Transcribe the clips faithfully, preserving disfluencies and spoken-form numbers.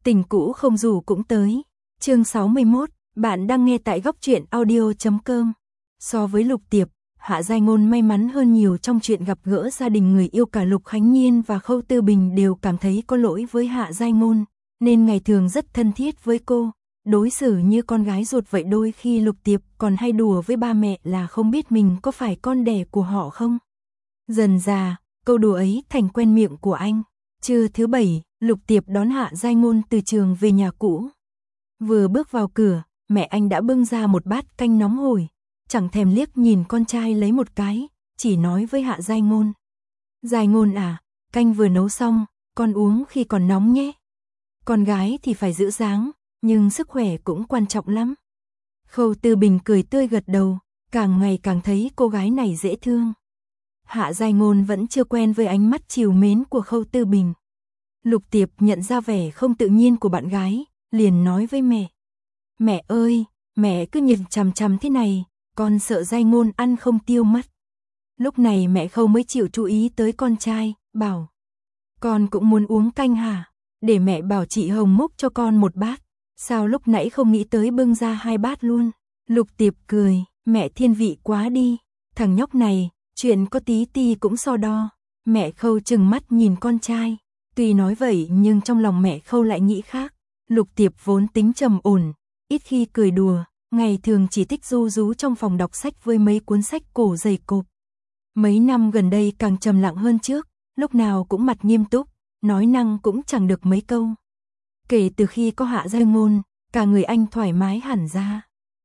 Tình cũ không dù cũng tới. Chương sáu mươi mốt, bạn đang nghe tại góc truyện audio chấm com. So với Lục Tiệp, Hạ Giai Ngôn may mắn hơn nhiều trong chuyện gặp gỡ gia đình người yêu. Cả Lục Khánh Nhiên và Khâu Tư Bình đều cảm thấy có lỗi với Hạ Giai Ngôn, nên ngày thường rất thân thiết với cô, đối xử như con gái ruột vậy. Đôi khi Lục Tiệp còn hay đùa với ba mẹ là không biết mình có phải con đẻ của họ không. Dần dà, câu đùa ấy thành quen miệng của anh. Trưa thứ bảy, Lục Tiệp đón Hạ Giai Ngôn từ trường về nhà cũ. Vừa bước vào cửa, mẹ anh đã bưng ra một bát canh nóng hổi, chẳng thèm liếc nhìn con trai lấy một cái, chỉ nói với Hạ Giai Ngôn. Giai Ngôn à, canh vừa nấu xong, con uống khi còn nóng nhé. Con gái thì phải giữ dáng, nhưng sức khỏe cũng quan trọng lắm. Khâu Tư Bình cười tươi gật đầu, càng ngày càng thấy cô gái này dễ thương. Hạ Giai Ngôn vẫn chưa quen với ánh mắt trìu mến của Khâu Tư Bình. Lục Tiệp nhận ra vẻ không tự nhiên của bạn gái, liền nói với mẹ. Mẹ ơi, mẹ cứ nhìn chằm chằm thế này, con sợ Giai Ngôn ăn không tiêu mất. Lúc này mẹ Khâu mới chịu chú ý tới con trai, bảo. Con cũng muốn uống canh hả? Để mẹ bảo chị Hồng múc cho con một bát. Sao lúc nãy không nghĩ tới bưng ra hai bát luôn? Lục Tiệp cười, mẹ thiên vị quá đi. Thằng nhóc này, chuyện có tí ti cũng so đo. Mẹ Khâu trừng mắt nhìn con trai. Tuy nói vậy nhưng trong lòng mẹ Khâu lại nghĩ khác. Lục Tiệp vốn tính trầm ổn, ít khi cười đùa, ngày thường chỉ thích ru rú trong phòng đọc sách với mấy cuốn sách cổ dày cộp. Mấy năm gần đây càng trầm lặng hơn trước, lúc nào cũng mặt nghiêm túc, nói năng cũng chẳng được mấy câu. Kể từ khi có Hạ Giai Ngôn, cả người anh thoải mái hẳn ra.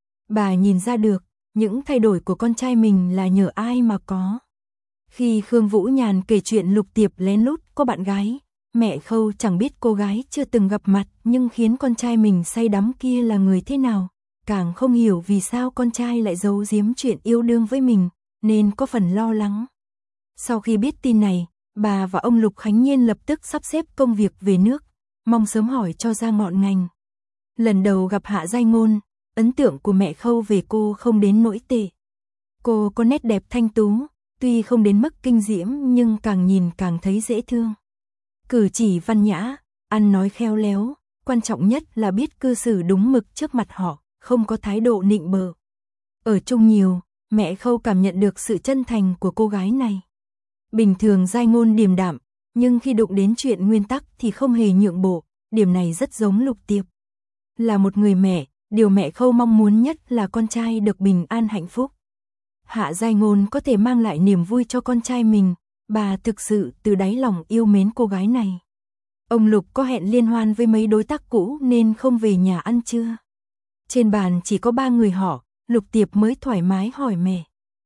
Bà nhìn ra được, những thay đổi của con trai mình là nhờ ai mà có. Khi Khương Vũ Nhàn kể chuyện Lục Tiệp lén lút có bạn gái, mẹ Khâu chẳng biết cô gái chưa từng gặp mặt nhưng khiến con trai mình say đắm kia là người thế nào, càng không hiểu vì sao con trai lại giấu giếm chuyện yêu đương với mình, nên có phần lo lắng. Sau khi biết tin này, bà và ông Lục Khánh Nhiên lập tức sắp xếp công việc về nước, mong sớm hỏi cho ra ngọn ngành. Lần đầu gặp Hạ Giai Ngôn, ấn tượng của mẹ Khâu về cô không đến nỗi tệ. Cô có nét đẹp thanh tú, tuy không đến mức kinh diễm nhưng càng nhìn càng thấy dễ thương. Cử chỉ văn nhã, ăn nói khéo léo, quan trọng nhất là biết cư xử đúng mực trước mặt họ, không có thái độ nịnh bợ. Ở chung nhiều, mẹ Khâu cảm nhận được sự chân thành của cô gái này. Bình thường Giai Ngôn điềm đạm, nhưng khi đụng đến chuyện nguyên tắc thì không hề nhượng bộ, điểm này rất giống Lục Tiệp. Là một người mẹ, điều mẹ Khâu mong muốn nhất là con trai được bình an hạnh phúc. Hạ Giai Ngôn có thể mang lại niềm vui cho con trai mình, bà thực sự từ đáy lòng yêu mến cô gái này. Ông Lục có hẹn liên hoan với mấy đối tác cũ nên không về nhà ăn trưa. Trên bàn chỉ có ba người họ, Lục Tiệp mới thoải mái hỏi mẹ.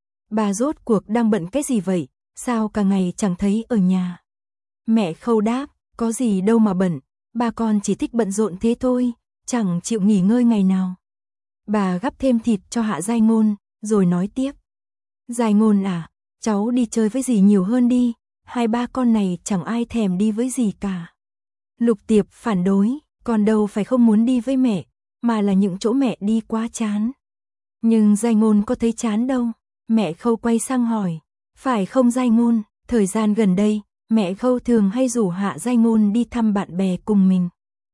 Bà rốt cuộc đang bận cái gì vậy, sao cả ngày chẳng thấy ở nhà? Mẹ Khâu đáp, có gì đâu mà bận, ba con chỉ thích bận rộn thế thôi, chẳng chịu nghỉ ngơi ngày nào. Bà gắp thêm thịt cho Hạ Giai Ngôn, rồi nói tiếp. Giai Ngôn à, cháu đi chơi với dì nhiều hơn đi, hai ba con này chẳng ai thèm đi với dì cả. Lục Tiệp phản đối, con đâu phải không muốn đi với mẹ, mà là những chỗ mẹ đi quá chán. Nhưng Giai Ngôn có thấy chán đâu, mẹ Khâu quay sang hỏi, phải không Giai Ngôn, thời gian gần đây, mẹ Khâu thường hay rủ Hạ Giai Ngôn đi thăm bạn bè cùng mình.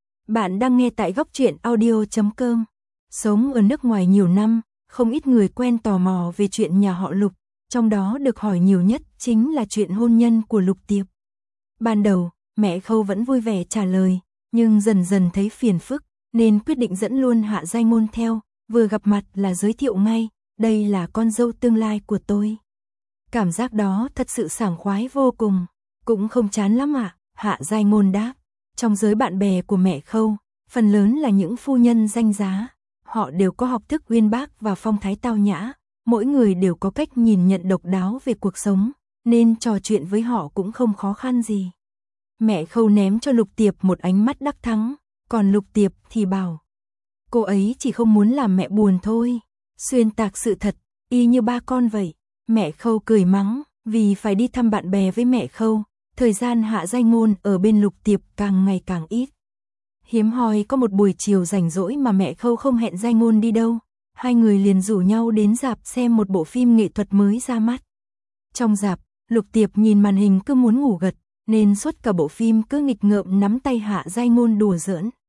Bạn đang nghe tại góc truyện audio chấm com. Sống ở nước ngoài nhiều năm, không ít người quen tò mò về chuyện nhà họ Lục, trong đó được hỏi nhiều nhất chính là chuyện hôn nhân của Lục Tiệp. Ban đầu, mẹ Khâu vẫn vui vẻ trả lời, nhưng dần dần thấy phiền phức, nên quyết định dẫn luôn Hạ Giai Ngôn theo, vừa gặp mặt là giới thiệu ngay, đây là con dâu tương lai của tôi. Cảm giác đó thật sự sảng khoái vô cùng, cũng không chán lắm ạ, à? Hạ Giai Ngôn đáp. Trong giới bạn bè của mẹ Khâu, phần lớn là những phu nhân danh giá, họ đều có học thức uyên bác và phong thái tao nhã, mỗi người đều có cách nhìn nhận độc đáo về cuộc sống, nên trò chuyện với họ cũng không khó khăn gì. Mẹ Khâu ném cho Lục Tiệp một ánh mắt đắc thắng, còn Lục Tiệp thì bảo, cô ấy chỉ không muốn làm mẹ buồn thôi, xuyên tạc sự thật, y như ba con vậy. Mẹ Khâu cười mắng, vì phải đi thăm bạn bè với mẹ Khâu, thời gian Hạ Giai Ngôn ở bên Lục Tiệp càng ngày càng ít. Hiếm hoi có một buổi chiều rảnh rỗi mà mẹ Khâu không hẹn Giai Ngôn đi đâu, hai người liền rủ nhau đến rạp xem một bộ phim nghệ thuật mới ra mắt. Trong rạp, Lục Tiệp nhìn màn hình cứ muốn ngủ gật, nên suốt cả bộ phim cứ nghịch ngợm nắm tay Hạ Giai Ngôn đùa giỡn.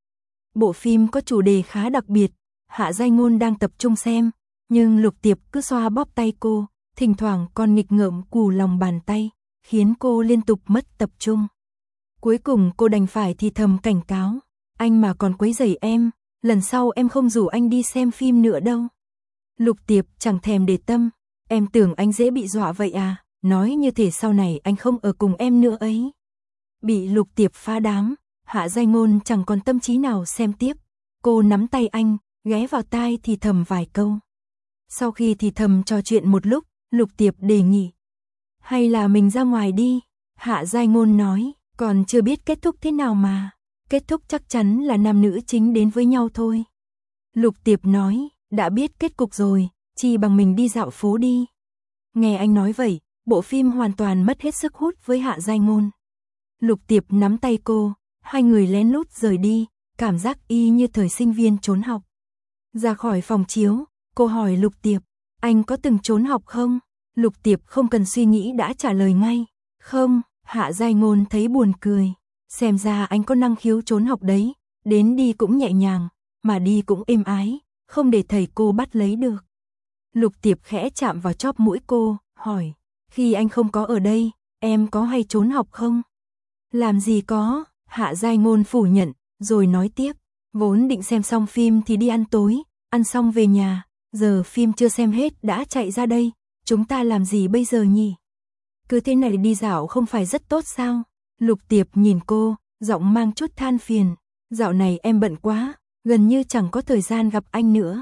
Bộ phim có chủ đề khá đặc biệt, Hạ Giai Ngôn đang tập trung xem, nhưng Lục Tiệp cứ xoa bóp tay cô, thỉnh thoảng còn nghịch ngợm cù lòng bàn tay, khiến cô liên tục mất tập trung. Cuối cùng cô đành phải thì thầm cảnh cáo, anh mà còn quấy rầy em, lần sau em không rủ anh đi xem phim nữa đâu. Lục Tiệp chẳng thèm để tâm, em tưởng anh dễ bị dọa vậy à, nói như thể sau này anh không ở cùng em nữa ấy. Bị Lục Tiệp phá đám, Hạ Giai Ngôn chẳng còn tâm trí nào xem tiếp, cô nắm tay anh, ghé vào tai thì thầm vài câu. Sau khi thì thầm trò chuyện một lúc, Lục Tiệp đề nghị, hay là mình ra ngoài đi. Hạ Giai Ngôn nói, còn chưa biết kết thúc thế nào mà, kết thúc chắc chắn là nam nữ chính đến với nhau thôi. Lục Tiệp nói, đã biết kết cục rồi, chi bằng mình đi dạo phố đi. Nghe anh nói vậy, bộ phim hoàn toàn mất hết sức hút với Hạ Giai Ngôn. Lục Tiệp nắm tay cô, hai người lén lút rời đi, cảm giác y như thời sinh viên trốn học. Ra khỏi phòng chiếu, cô hỏi Lục Tiệp, anh có từng trốn học không? Lục Tiệp không cần suy nghĩ đã trả lời ngay, không. Hạ Giai Ngôn thấy buồn cười, xem ra anh có năng khiếu trốn học đấy, đến đi cũng nhẹ nhàng, mà đi cũng êm ái, không để thầy cô bắt lấy được. Lục Tiệp khẽ chạm vào chóp mũi cô, hỏi, khi anh không có ở đây, em có hay trốn học không? Làm gì có, Hạ Giai Ngôn phủ nhận, rồi nói tiếp, vốn định xem xong phim thì đi ăn tối, ăn xong về nhà, giờ phim chưa xem hết đã chạy ra đây, chúng ta làm gì bây giờ nhỉ? Cứ thế này đi dạo không phải rất tốt sao? Lục Tiệp nhìn cô, giọng mang chút than phiền, dạo này em bận quá, gần như chẳng có thời gian gặp anh nữa.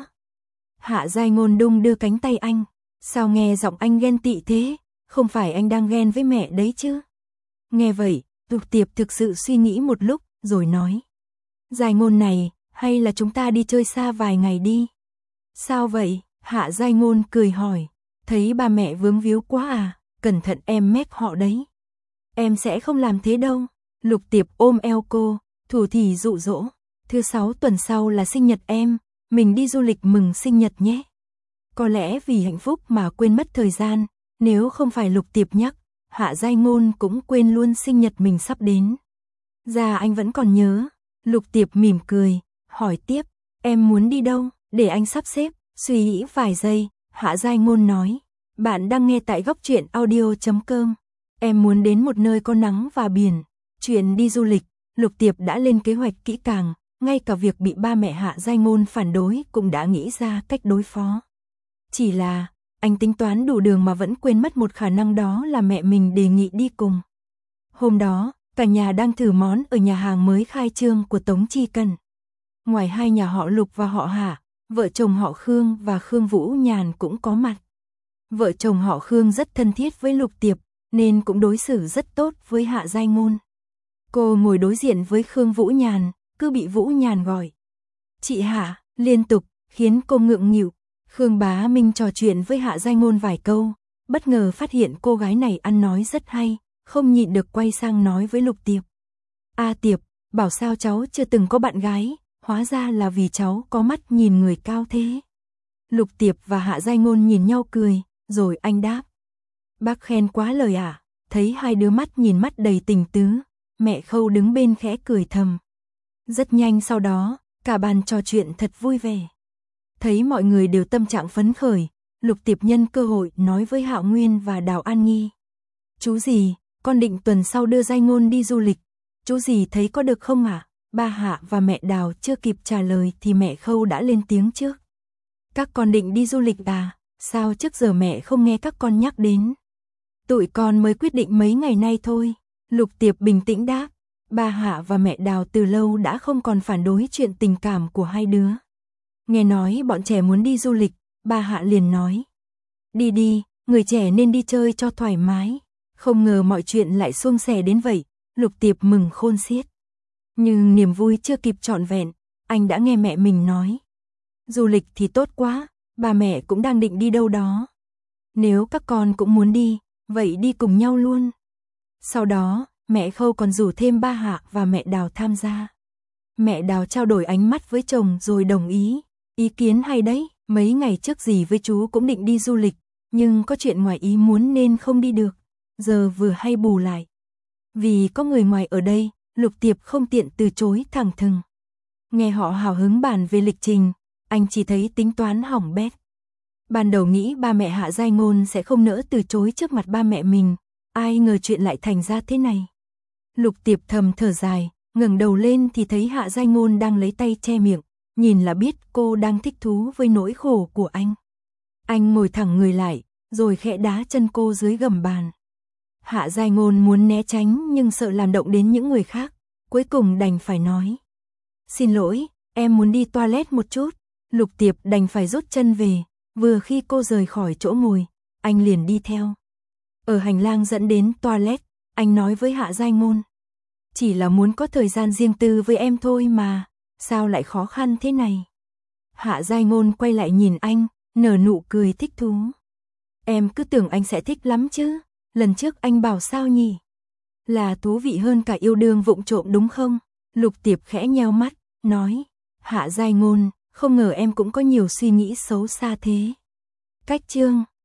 Hạ Giai Ngôn đung đưa cánh tay anh, sao nghe giọng anh ghen tị thế, không phải anh đang ghen với mẹ đấy chứ? Nghe vậy, Lục Tiệp thực sự suy nghĩ một lúc, rồi nói, Giai Ngôn này, hay là chúng ta đi chơi xa vài ngày đi? Sao vậy? Hạ Giai Ngôn cười hỏi, thấy ba mẹ vướng víu quá à, cẩn thận em mép họ đấy. Em sẽ không làm thế đâu. Lục Tiệp ôm eo cô, thủ thỉ dụ dỗ, thứ sáu tuần sau là sinh nhật em, mình đi du lịch mừng sinh nhật nhé. Có lẽ vì hạnh phúc mà quên mất thời gian, nếu không phải Lục Tiệp nhắc, Hạ Giai Ngôn cũng quên luôn sinh nhật mình sắp đến. Dạ anh vẫn còn nhớ. Lục Tiệp mỉm cười, hỏi tiếp, em muốn đi đâu, để anh sắp xếp. Suy nghĩ vài giây, Hạ Giai Ngôn nói, bạn đang nghe tại góc truyện audio chấm com. Em muốn đến một nơi có nắng và biển. Chuyện đi du lịch, Lục Tiệp đã lên kế hoạch kỹ càng, ngay cả việc bị ba mẹ Hạ Giai Ngôn phản đối cũng đã nghĩ ra cách đối phó. Chỉ là, anh tính toán đủ đường mà vẫn quên mất một khả năng, đó là mẹ mình đề nghị đi cùng. Hôm đó, cả nhà đang thử món ở nhà hàng mới khai trương của Tống Chi Cần. Ngoài hai nhà họ Lục và họ Hạ, vợ chồng họ Khương và Khương Vũ Nhàn cũng có mặt. Vợ chồng họ Khương rất thân thiết với Lục Tiệp, nên cũng đối xử rất tốt với Hạ Giai Ngôn. Cô ngồi đối diện với Khương Vũ Nhàn, cứ bị Vũ Nhàn gọi chị Hạ liên tục, khiến cô ngượng nghịu. Khương Bá Minh trò chuyện với Hạ Giai Ngôn vài câu, bất ngờ phát hiện cô gái này ăn nói rất hay, không nhịn được quay sang nói với Lục Tiệp. A Tiệp, bảo sao cháu chưa từng có bạn gái, hóa ra là vì cháu có mắt nhìn người cao thế. Lục Tiệp và Hạ Giai Ngôn nhìn nhau cười, rồi anh đáp. Bác khen quá lời ạ. À? Thấy hai đứa mắt nhìn mắt đầy tình tứ, mẹ Khâu đứng bên khẽ cười thầm. Rất nhanh sau đó, cả bàn trò chuyện thật vui vẻ. Thấy mọi người đều tâm trạng phấn khởi, Lục Tiệp nhân cơ hội nói với Hạo Nguyên và Đào An Nhi. Chú gì, con định tuần sau đưa Giai Ngôn đi du lịch, chú gì thấy có được không ạ? À? Ba Hạ và mẹ Đào chưa kịp trả lời thì mẹ Khâu đã lên tiếng trước. Các con định đi du lịch à? Sao trước giờ mẹ không nghe các con nhắc đến? Tụi con mới quyết định mấy ngày nay thôi. Lục Tiệp bình tĩnh đáp. Ba Hạ và mẹ Đào từ lâu đã không còn phản đối chuyện tình cảm của hai đứa. Nghe nói bọn trẻ muốn đi du lịch, ba Hạ liền nói. Đi đi, người trẻ nên đi chơi cho thoải mái. Không ngờ mọi chuyện lại suôn sẻ đến vậy, Lục Tiệp mừng khôn xiết. Nhưng niềm vui chưa kịp trọn vẹn, anh đã nghe mẹ mình nói. Du lịch thì tốt quá, bà mẹ cũng đang định đi đâu đó. Nếu các con cũng muốn đi, vậy đi cùng nhau luôn. Sau đó, mẹ Khâu còn rủ thêm ba Hạ và mẹ Đào tham gia. Mẹ Đào trao đổi ánh mắt với chồng rồi đồng ý. Ý kiến hay đấy, mấy ngày trước dì với chú cũng định đi du lịch, nhưng có chuyện ngoài ý muốn nên không đi được. Giờ vừa hay bù lại. Vì có người ngoài ở đây, Lục Tiệp không tiện từ chối thẳng thừng. Nghe họ hào hứng bàn về lịch trình, anh chỉ thấy tính toán hỏng bét. Ban đầu nghĩ ba mẹ Hạ Giai Ngôn sẽ không nỡ từ chối trước mặt ba mẹ mình, ai ngờ chuyện lại thành ra thế này. Lục Tiệp thầm thở dài, ngẩng đầu lên thì thấy Hạ Giai Ngôn đang lấy tay che miệng, nhìn là biết cô đang thích thú với nỗi khổ của anh. Anh ngồi thẳng người lại, rồi khẽ đá chân cô dưới gầm bàn. Hạ Giai Ngôn muốn né tránh nhưng sợ làm động đến những người khác, cuối cùng đành phải nói. Xin lỗi, em muốn đi toilet một chút. Lục Tiệp đành phải rút chân về, vừa khi cô rời khỏi chỗ ngồi, anh liền đi theo. Ở hành lang dẫn đến toilet, anh nói với Hạ Giai Ngôn. Chỉ là muốn có thời gian riêng tư với em thôi mà, sao lại khó khăn thế này? Hạ Giai Ngôn quay lại nhìn anh, nở nụ cười thích thú. Em cứ tưởng anh sẽ thích lắm chứ, lần trước anh bảo sao nhỉ? Là thú vị hơn cả yêu đương vụng trộm đúng không? Lục Tiệp khẽ nheo mắt, nói. Hạ Giai Ngôn, không ngờ em cũng có nhiều suy nghĩ xấu xa thế. Cách chương